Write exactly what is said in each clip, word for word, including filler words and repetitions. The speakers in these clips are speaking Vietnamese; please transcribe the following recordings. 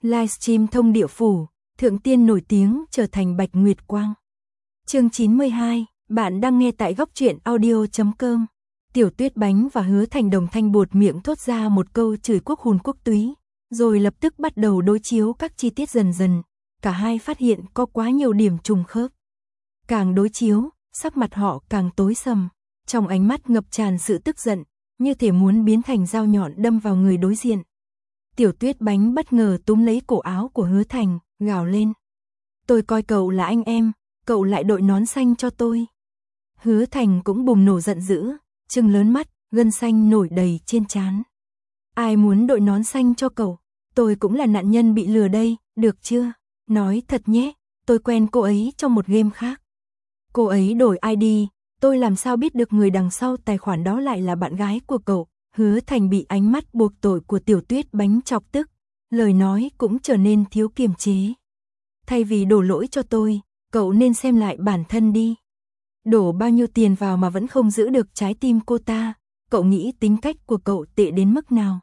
Livestream thông địa phủ, thượng tiên nổi tiếng trở thành Bạch Nguyệt Quang. Chương chín mươi hai, bạn đang nghe tại góc truyện audio chấm com. Tiểu Tuyết Bánh và Hứa Thành đồng thanh buột miệng thốt ra một câu chửi quốc hồn quốc túy, rồi lập tức bắt đầu đối chiếu các chi tiết dần dần, cả hai phát hiện có quá nhiều điểm trùng khớp. Càng đối chiếu, sắc mặt họ càng tối sầm, trong ánh mắt ngập tràn sự tức giận, như thể muốn biến thành dao nhọn đâm vào người đối diện. Tiểu Tuyết Bánh bất ngờ túm lấy cổ áo của Hứa Thành, gào lên. Tôi coi cậu là anh em, cậu lại đội nón xanh cho tôi. Hứa Thành cũng bùng nổ giận dữ, trừng lớn mắt, gân xanh nổi đầy trên trán. Ai muốn đội nón xanh cho cậu, tôi cũng là nạn nhân bị lừa đây, được chưa? Nói thật nhé, tôi quen cô ấy trong một game khác. Cô ấy đổi i đê, tôi làm sao biết được người đằng sau tài khoản đó lại là bạn gái của cậu. Hứa Thành bị ánh mắt buộc tội của Tiểu Tuyết Bánh chọc tức, lời nói cũng trở nên thiếu kiềm chế. Thay vì đổ lỗi cho tôi, cậu nên xem lại bản thân đi. Đổ bao nhiêu tiền vào mà vẫn không giữ được trái tim cô ta, cậu nghĩ tính cách của cậu tệ đến mức nào?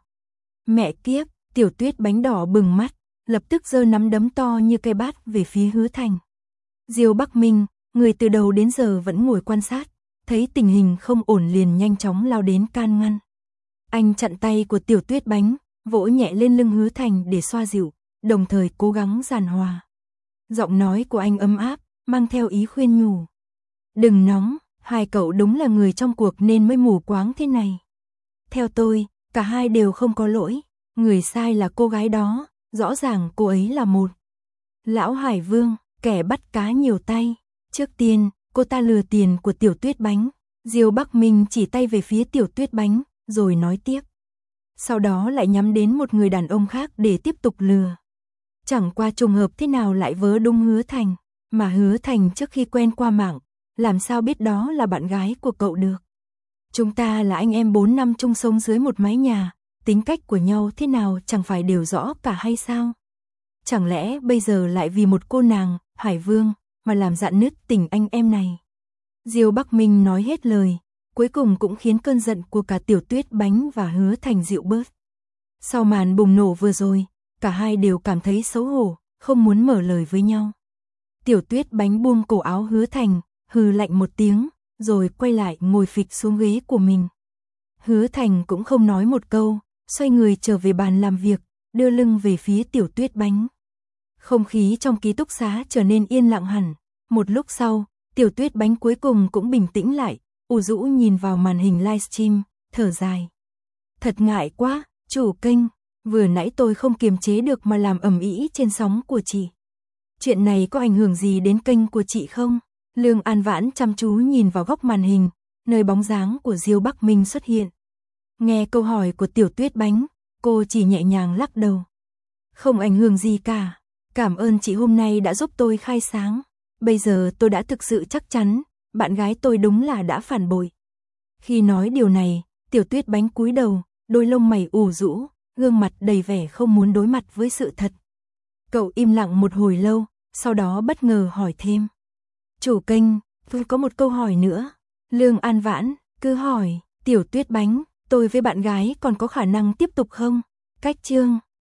Mẹ kiếp, Tiểu Tuyết Bánh đỏ bừng mắt, lập tức giơ nắm đấm to như cây bát về phía Hứa Thành. Diêu Bắc Minh, người từ đầu đến giờ vẫn ngồi quan sát, thấy tình hình không ổn liền nhanh chóng lao đến can ngăn. Anh chặn tay của Tiểu Tuyết Bánh, vỗ nhẹ lên lưng Hứa Thành để xoa dịu, đồng thời cố gắng giàn hòa. Giọng nói của anh ấm áp, mang theo ý khuyên nhủ. Đừng nóng, hai cậu đúng là người trong cuộc nên mới mù quáng thế này. Theo tôi, cả hai đều không có lỗi, người sai là cô gái đó, rõ ràng cô ấy là một Lão Hải Vương, kẻ bắt cá nhiều tay. Trước tiên, cô ta lừa tiền của Tiểu Tuyết Bánh. Diêu Bắc Minh chỉ tay về phía Tiểu Tuyết Bánh, rồi nói tiếp. Sau đó lại nhắm đến một người đàn ông khác để tiếp tục lừa. Chẳng qua trùng hợp thế nào lại vớ đúng Hứa Thành, mà Hứa Thành trước khi quen qua mạng, làm sao biết đó là bạn gái của cậu được. Chúng ta là anh em bốn năm chung sống dưới một mái nhà, tính cách của nhau thế nào chẳng phải đều rõ cả hay sao? Chẳng lẽ bây giờ lại vì một cô nàng, Hải Vương, mà làm rạn nứt tình anh em này? Diêu Bắc Minh nói hết lời, cuối cùng cũng khiến cơn giận của cả Tiểu Tuyết Bánh và Hứa Thành dịu bớt. Sau màn bùng nổ vừa rồi, cả hai đều cảm thấy xấu hổ, không muốn mở lời với nhau. Tiểu Tuyết Bánh buông cổ áo Hứa Thành, hừ lạnh một tiếng, rồi quay lại ngồi phịch xuống ghế của mình. Hứa Thành cũng không nói một câu, xoay người trở về bàn làm việc, đưa lưng về phía Tiểu Tuyết Bánh. Không khí trong ký túc xá trở nên yên lặng hẳn. Một lúc sau, Tiểu Tuyết Bánh cuối cùng cũng bình tĩnh lại, u rũ nhìn vào màn hình livestream, thở dài. Thật ngại quá, chủ kênh, vừa nãy tôi không kiềm chế được mà làm ầm ĩ trên sóng của chị. Chuyện này có ảnh hưởng gì đến kênh của chị không? Lương An Vãn chăm chú nhìn vào góc màn hình, nơi bóng dáng của Diêu Bắc Minh xuất hiện. Nghe câu hỏi của Tiểu Tuyết Bánh, cô chỉ nhẹ nhàng lắc đầu. Không ảnh hưởng gì cả, cảm ơn chị hôm nay đã giúp tôi khai sáng. Bây giờ tôi đã thực sự chắc chắn, bạn gái tôi đúng là đã phản bội. Khi nói điều này, Tiểu Tuyết Bánh cúi đầu, đôi lông mày ủ rũ, gương mặt đầy vẻ không muốn đối mặt với sự thật. Cậu im lặng một hồi lâu, sau đó bất ngờ hỏi thêm. Chủ kênh, tôi có một câu hỏi nữa. Lương An Vãn, cứ hỏi. Tiểu Tuyết Bánh, tôi với bạn gái còn có khả năng tiếp tục không? Cách chương